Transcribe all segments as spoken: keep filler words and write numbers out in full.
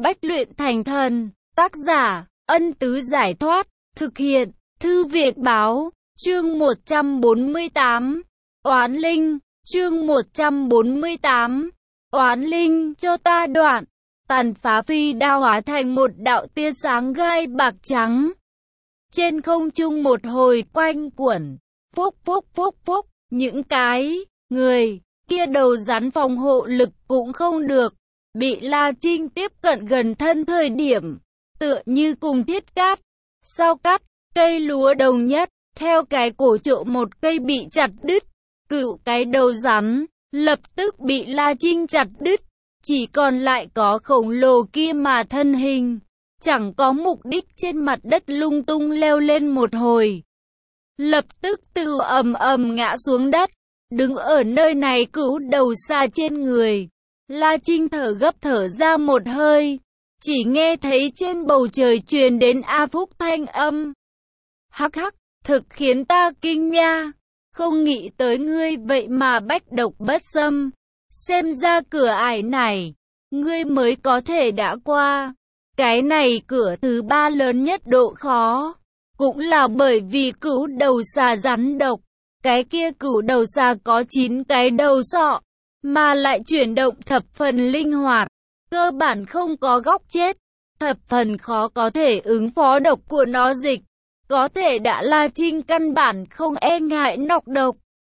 Bách luyện thành thần. Tác giả, Ân Tứ Giải Thoát. Thực hiện, Thư Viện Báo. Chương một trăm bốn mươi tám. Oán Linh. Chương một trăm bốn mươi tám. Oán Linh, cho ta đoạn. Tàn phá phi đao hóa thành một đạo tia sáng gai bạc trắng. Trên không trung một hồi quanh quẩn. Phúc phúc phúc phúc. Những cái người kia đầu rắn phòng hộ lực cũng không được. Bị La Trinh tiếp cận gần thân thời điểm, tựa như cùng thiết cát. Sau cắt, cây lúa đồng nhất, theo cái cổ trộ một cây bị chặt đứt. Cựu cái đầu rắn, lập tức bị La Trinh chặt đứt. Chỉ còn lại có khổng lồ kia mà thân hình, chẳng có mục đích trên mặt đất lung tung leo lên một hồi. Lập tức từ ầm ầm ngã xuống đất, đứng ở nơi này cữu đầu xa trên người. La Trinh thở gấp thở ra một hơi, chỉ nghe thấy trên bầu trời truyền đến A Phúc thanh âm. Hắc hắc, thực khiến ta kinh nha, không nghĩ tới ngươi vậy mà bách độc bất xâm. Xem ra cửa ải này, ngươi mới có thể đã qua. Cái này cửa thứ ba lớn nhất độ khó, cũng là bởi vì cữu đầu xà rắn độc. Cái kia cữu đầu xà có chín cái đầu sọ, mà lại chuyển động thập phần linh hoạt, cơ bản không có góc chết, thập phần khó có thể ứng phó độc của nó dịch. Có thể đã La Trinh căn bản không e ngại nọc độc.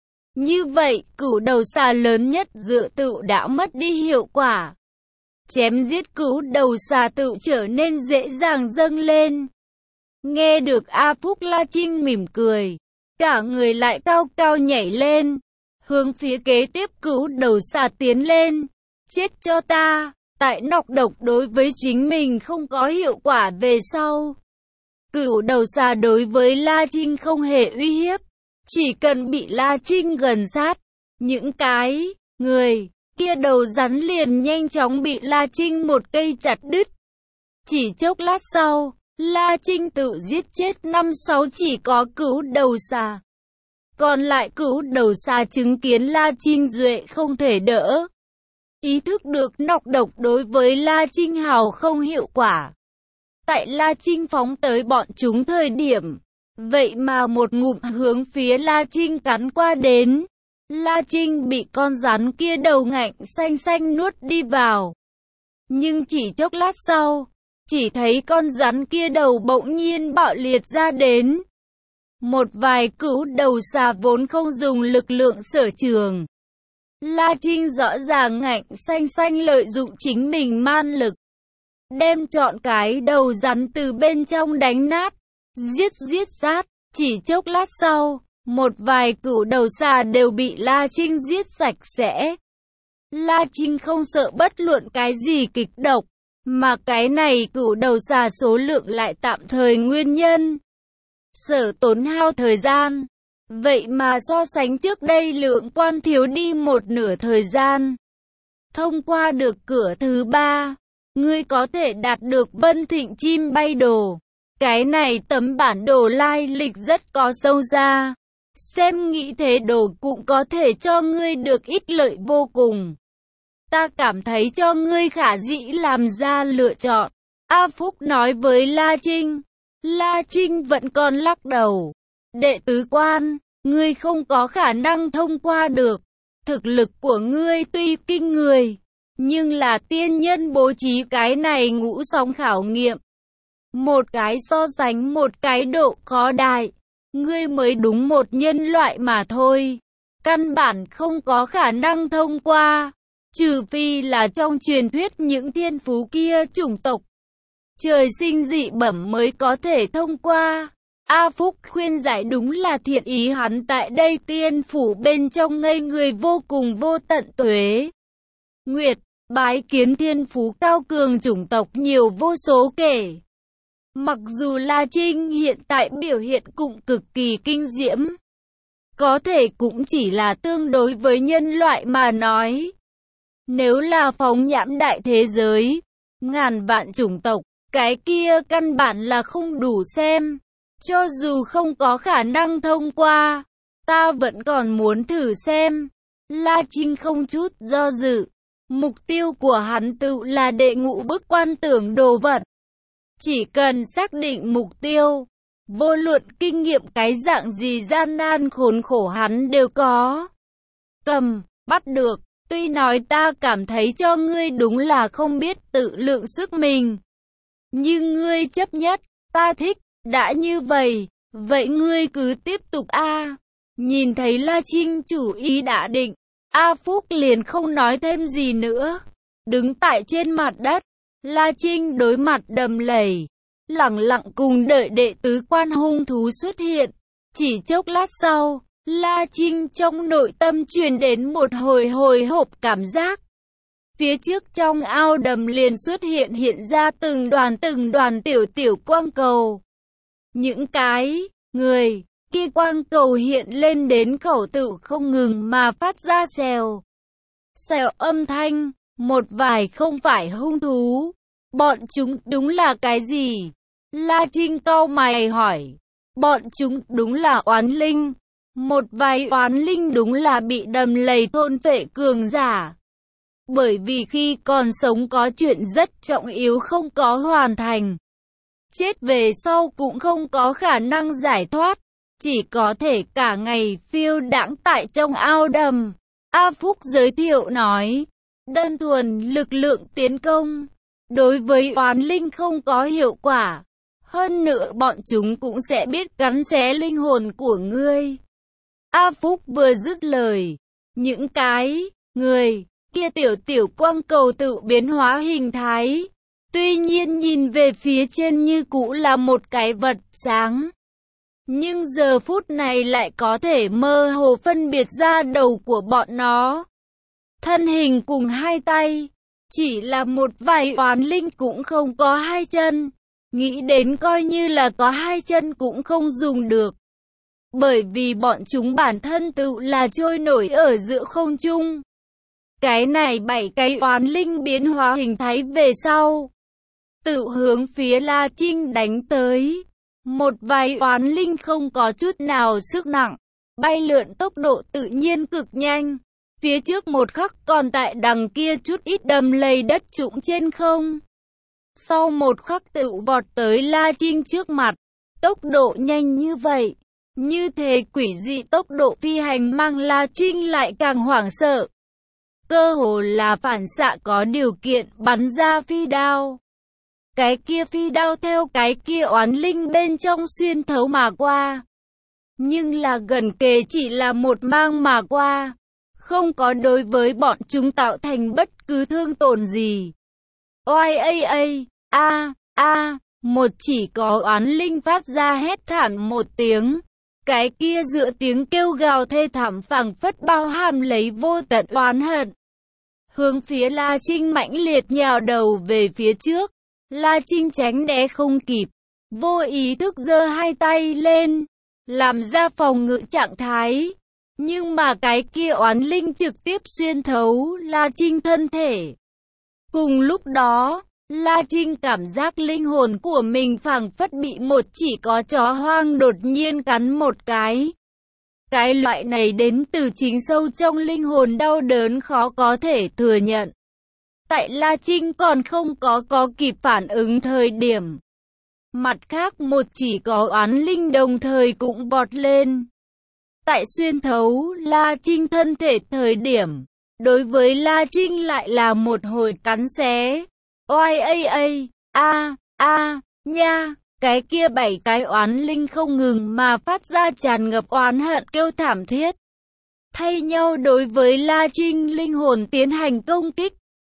Như vậy, cữu đầu xà lớn nhất dựa tự đã mất đi hiệu quả. Chém giết cữu đầu xà tự trở nên dễ dàng dâng lên. Nghe được A Phúc, La Trinh mỉm cười, cả người lại cao cao nhảy lên, hướng phía kế tiếp cữu đầu xà tiến lên. Chết cho ta, tại nọc độc đối với chính mình không có hiệu quả về sau. Cữu đầu xà đối với La Trinh không hề uy hiếp, chỉ cần bị La Trinh gần sát, những cái người kia đầu rắn liền nhanh chóng bị La Trinh một cây chặt đứt. Chỉ chốc lát sau, La Trinh tự giết chết năm sáu chỉ có cữu đầu xà. Còn lại cữu đầu xà chứng kiến La Trinh duệ không thể đỡ, ý thức được nọc độc đối với La Trinh hào không hiệu quả. Tại La Trinh phóng tới bọn chúng thời điểm, vậy mà một ngụm hướng phía La Trinh cắn qua đến. La Trinh bị con rắn kia đầu ngạnh xanh xanh nuốt đi vào. Nhưng chỉ chốc lát sau, chỉ thấy con rắn kia đầu bỗng nhiên bạo liệt ra đến. Một vài cữu đầu xà vốn không dùng lực lượng sở trường. La Trinh rõ ràng ngạnh xanh xanh lợi dụng chính mình man lực, đem trọn cái đầu rắn từ bên trong đánh nát, giết giết sát. Chỉ chốc lát sau, một vài cữu đầu xà đều bị La Trinh giết sạch sẽ. La Trinh không sợ bất luận cái gì kịch độc, mà cái này cữu đầu xà số lượng lại tạm thời nguyên nhân sở tốn hao thời gian. Vậy mà so sánh trước đây lượng quan thiếu đi một nửa thời gian. Thông qua được cửa thứ ba, ngươi có thể đạt được Vân Thịnh chim bay đồ. Cái này tấm bản đồ lai lịch rất có sâu ra. Xem nghĩ thế đồ cũng có thể cho ngươi được ích lợi vô cùng. Ta cảm thấy cho ngươi khả dĩ làm ra lựa chọn. A Phúc nói với La Trinh. La Trinh vẫn còn lắc đầu. Đệ tứ quan, ngươi không có khả năng thông qua được. Thực lực của ngươi tuy kinh người, nhưng là tiên nhân bố trí cái này ngũ song khảo nghiệm. Một cái so sánh một cái độ khó đại. Ngươi mới đúng một nhân loại mà thôi. Căn bản không có khả năng thông qua. Trừ phi là trong truyền thuyết những thiên phú kia chủng tộc trời sinh dị bẩm mới có thể thông qua. A Phúc khuyên giải đúng là thiện ý hắn tại đây tiên phủ bên trong ngây người vô cùng vô tận tuế nguyệt, bái kiến thiên phú cao cường chủng tộc nhiều vô số kể. Mặc dù La Trinh hiện tại biểu hiện cũng cực kỳ kinh diễm, có thể cũng chỉ là tương đối với nhân loại mà nói. Nếu là phóng nhãn đại thế giới, ngàn vạn chủng tộc, cái kia căn bản là không đủ xem. Cho dù không có khả năng thông qua, ta vẫn còn muốn thử xem. La Trinh không chút do dự, Mục tiêu của hắn tự là đệ ngũ bức quan tưởng đồ vật. Chỉ cần xác định mục tiêu, vô luận kinh nghiệm cái dạng gì gian nan khốn khổ hắn đều có. Cầm, bắt được, tuy nói ta cảm thấy cho ngươi đúng là không biết tự lượng sức mình. Nhưng ngươi chấp nhất, ta thích, đã như vậy, vậy ngươi cứ tiếp tục a. Nhìn thấy La Trinh chủ ý đã định, A Phúc liền không nói thêm gì nữa. Đứng tại trên mặt đất, La Trinh đối mặt đầm lầy, lẳng lặng cùng đợi đệ tứ quan hung thú xuất hiện. Chỉ chốc lát sau, La Trinh trong nội tâm truyền đến một hồi hồi hộp cảm giác. Phía trước trong ao đầm liền xuất hiện hiện ra từng đoàn từng đoàn tiểu tiểu quang cầu. Những cái, người, kia quang cầu hiện lên đến khẩu tự không ngừng mà phát ra xèo. Xèo âm thanh, một vài không phải hung thú. Bọn chúng đúng là cái gì? La Trinh cau mày hỏi. Bọn chúng đúng là oán linh. Một vài oán linh đúng là bị đầm lầy thôn phệ cường giả. Bởi vì khi còn sống có chuyện rất trọng yếu không có hoàn thành. Chết về sau cũng không có khả năng giải thoát. Chỉ có thể cả ngày phiêu đãng tại trong ao đầm. A Phúc giới thiệu nói. Đơn thuần lực lượng tiến công. Đối với oán linh không có hiệu quả. Hơn nữa bọn chúng cũng sẽ biết cắn xé linh hồn của ngươi. A Phúc vừa dứt lời. Những cái, người, kia tiểu tiểu quang cầu tự biến hóa hình thái. Tuy nhiên nhìn về phía trên như cũ là một cái vật sáng. Nhưng giờ phút này lại có thể mơ hồ phân biệt ra đầu của bọn nó. Thân hình cùng hai tay. Chỉ là một vài oán linh cũng không có hai chân. Nghĩ đến coi như là có hai chân cũng không dùng được. Bởi vì bọn chúng bản thân tự là trôi nổi ở giữa không trung. Cái này bảy cái oán linh biến hóa hình thái về sau. Tự hướng phía La Trinh đánh tới. Một vài oán linh không có chút nào sức nặng. Bay lượn tốc độ tự nhiên cực nhanh. Phía trước một khắc còn tại đằng kia chút ít đầm lầy đất trũng trên không. Sau một khắc tự vọt tới La Trinh trước mặt. Tốc độ nhanh như vậy. Như thế quỷ dị tốc độ phi hành mang La Trinh lại càng hoảng sợ. Cơ hồ là phản xạ có điều kiện bắn ra phi đao. Cái kia phi đao theo cái kia oán linh bên trong xuyên thấu mà qua. Nhưng là gần kề chỉ là một mang mà qua. Không có đối với bọn chúng tạo thành bất cứ thương tổn gì. Oai a a, a, a, một chỉ có oán linh phát ra hét thảm một tiếng. Cái kia dựa tiếng kêu gào thê thảm phảng phất bao hàm lấy vô tận oán hận. Hướng phía La Trinh mãnh liệt nhào đầu về phía trước. La Trinh tránh né không kịp. Vô ý thức giơ hai tay lên. Làm ra phòng ngự trạng thái. Nhưng mà cái kia oán linh trực tiếp xuyên thấu La Trinh thân thể. Cùng lúc đó, La Trinh cảm giác linh hồn của mình phảng phất bị một chỉ có chó hoang đột nhiên cắn một cái. Cái loại này đến từ chính sâu trong linh hồn đau đớn khó có thể thừa nhận. Tại La Trinh còn không có có kịp phản ứng thời điểm. Mặt khác một chỉ có oán linh đồng thời cũng vọt lên. Tại xuyên thấu La Trinh thân thể thời điểm. Đối với La Trinh lại là một hồi cắn xé. Oai a a, a, a, nha, cái kia bảy cái oán linh không ngừng mà phát ra tràn ngập oán hận kêu thảm thiết. Thay nhau đối với La Trinh linh hồn tiến hành công kích.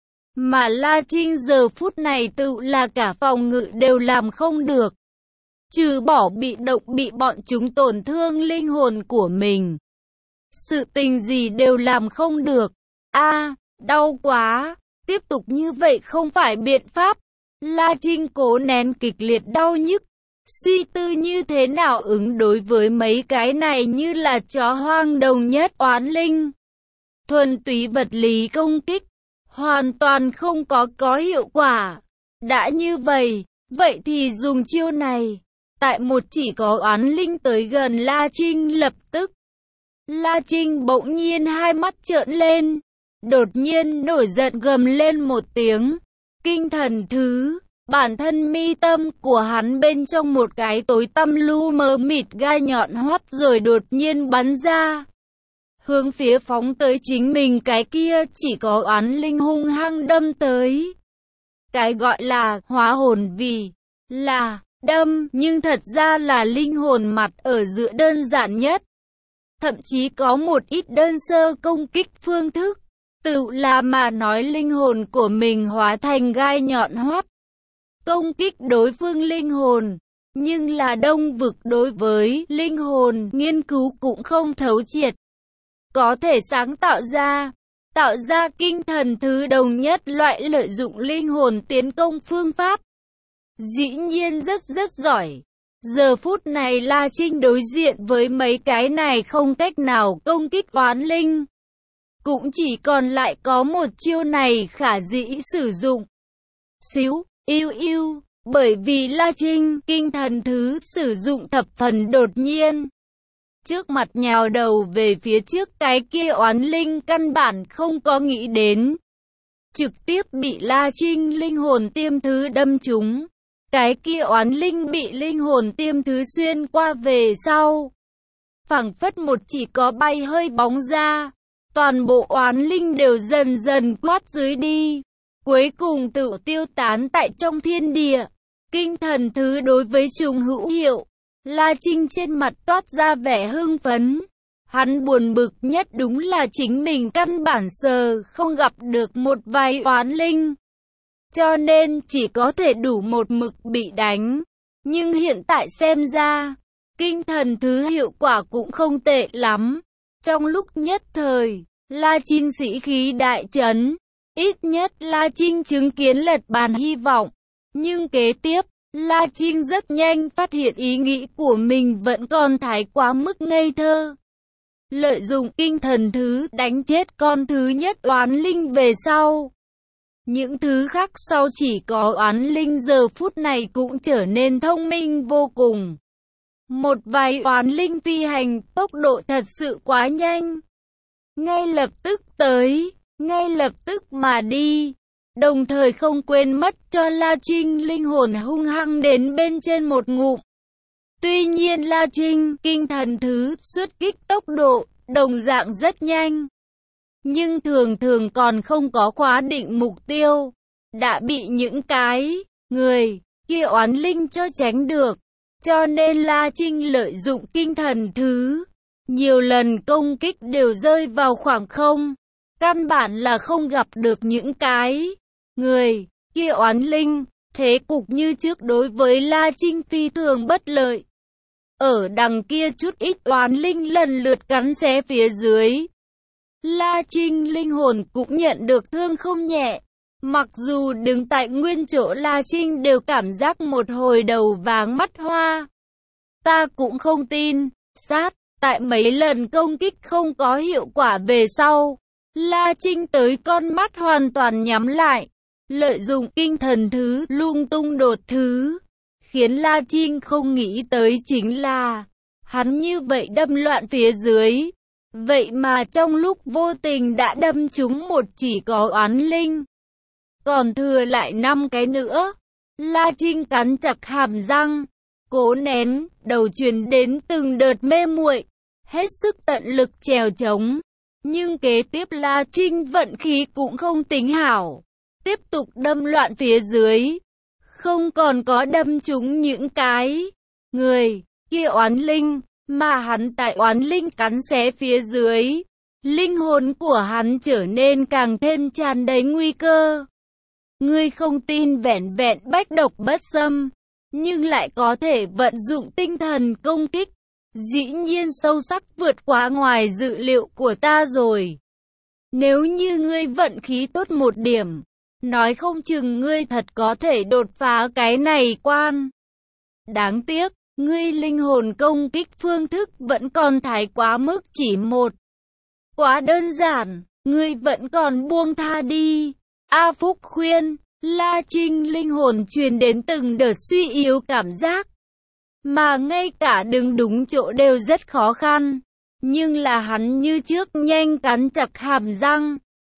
Mà La Trinh giờ phút này tự là cả phòng ngự đều làm không được. Trừ bỏ bị động bị bọn chúng tổn thương linh hồn của mình. Sự tình gì đều làm không được. A, đau quá. Tiếp tục như vậy không phải biện pháp. La Trinh cố nén kịch liệt đau nhức. Suy tư như thế nào ứng đối với mấy cái này như là chó hoang đồng nhất oán linh. Thuần túy vật lý công kích. Hoàn toàn không có có hiệu quả. Đã như vậy, vậy thì dùng chiêu này. Tại một chỉ có oán linh tới gần La Trinh lập tức. La Trinh bỗng nhiên hai mắt trợn lên. đột nhiên nổi giận gầm lên một tiếng. Kinh thần thứ, bản thân mi tâm của hắn bên trong một cái tối tăm lu mờ mịt gai nhọn hoắt rồi đột nhiên bắn ra. Hướng phía phóng tới chính mình cái kia chỉ có oán linh hung hăng đâm tới. Cái gọi là hóa hồn vì là đâm, nhưng thật ra là linh hồn mặt ở giữa đơn giản nhất. Thậm chí có một ít đơn sơ công kích phương thức. Tự là mà nói linh hồn của mình hóa thành gai nhọn hoắt. Công kích đối phương linh hồn. Nhưng là đông vực đối với linh hồn nghiên cứu cũng không thấu triệt. Có thể sáng tạo ra, tạo ra kinh thần thứ đồng nhất loại lợi dụng linh hồn tiến công phương pháp. Dĩ nhiên rất rất giỏi. Giờ phút này La Trinh đối diện với mấy cái này không cách nào công kích oán linh. Cũng chỉ còn lại có một chiêu này khả dĩ sử dụng. Xíu, yêu yêu, bởi vì La Trinh kinh thần thứ sử dụng thập phần đột nhiên. Trước mặt nhào đầu về phía trước cái kia oán linh căn bản không có nghĩ đến. Trực tiếp bị La Trinh linh hồn tiêm thứ đâm trúng. Cái kia oán linh bị linh hồn tiêm thứ xuyên qua về sau. Phảng phất một chỉ có bay hơi bóng ra. Toàn bộ oán linh đều dần dần quát dưới đi. Cuối cùng tự tiêu tán tại trong thiên địa. Kinh thần thứ đối với chúng hữu hiệu. La Trinh trên mặt toát ra vẻ hưng phấn. Hắn buồn bực nhất đúng là chính mình căn bản sờ không gặp được một vài oán linh. Cho nên chỉ có thể đủ một mực bị đánh. Nhưng hiện tại xem ra, kinh thần thứ hiệu quả cũng không tệ lắm. Trong lúc nhất thời, La Trinh sĩ khí đại trấn. Ít nhất La Trinh chứng kiến lật bàn hy vọng. Nhưng kế tiếp, La Trinh rất nhanh phát hiện ý nghĩ của mình vẫn còn thái quá mức ngây thơ. Lợi dụng kinh thần thứ đánh chết con thứ nhất oán linh về sau. Những thứ khác sau chỉ có oán linh giờ phút này cũng trở nên thông minh vô cùng. Một vài oán linh phi hành tốc độ thật sự quá nhanh. Ngay lập tức tới, ngay lập tức mà đi. Đồng thời không quên mất cho La Trinh linh hồn hung hăng đến bên trên một ngụm. Tuy nhiên La Trinh kinh thần thứ xuất kích tốc độ, đồng dạng rất nhanh. Nhưng thường thường còn không có khóa định mục tiêu. Đã bị những cái người kia oán linh cho tránh được. Cho nên La Trinh lợi dụng kinh thần thứ. Nhiều lần công kích đều rơi vào khoảng không. Căn bản là không gặp được những cái người kia oán linh. Thế cục như trước đối với La Trinh phi thường bất lợi. Ở đằng kia chút ít oán linh lần lượt cắn xé phía dưới. La Trinh linh hồn cũng nhận được thương không nhẹ. Mặc dù đứng tại nguyên chỗ La Trinh đều cảm giác một hồi đầu váng mắt hoa. Ta cũng không tin, sát, tại mấy lần công kích không có hiệu quả về sau. La Trinh tới con mắt hoàn toàn nhắm lại. Lợi dụng kinh thần thứ lung tung đột thứ. Khiến La Trinh không nghĩ tới chính là hắn như vậy đâm loạn phía dưới. Vậy mà trong lúc vô tình đã đâm trúng một chỉ có oán linh. Còn thừa lại năm cái nữa. La Trinh cắn chặt hàm răng. Cố nén, đầu truyền đến từng đợt mê muội. Hết sức tận lực trèo trống. Nhưng kế tiếp La Trinh vận khí cũng không tính hảo. Tiếp tục đâm loạn phía dưới. Không còn có đâm trúng những cái người kia oán linh. Mà hắn tại oán linh cắn xé phía dưới. Linh hồn của hắn trở nên càng thêm tràn đầy nguy cơ. Ngươi không tin vẻn vẹn bách độc bất xâm. Nhưng lại có thể vận dụng tinh thần công kích. Dĩ nhiên sâu sắc vượt quá ngoài dự liệu của ta rồi. Nếu như ngươi vận khí tốt một điểm. Nói không chừng ngươi thật có thể đột phá cái này quan. Đáng tiếc. Ngươi linh hồn công kích phương thức vẫn còn thái quá mức chỉ một. Quá đơn giản, ngươi vẫn còn buông tha đi. A Phúc khuyên, La Trinh linh hồn truyền đến từng đợt suy yếu cảm giác. Mà ngay cả đứng đúng chỗ đều rất khó khăn. Nhưng là hắn như trước nhanh cắn chặt hàm răng.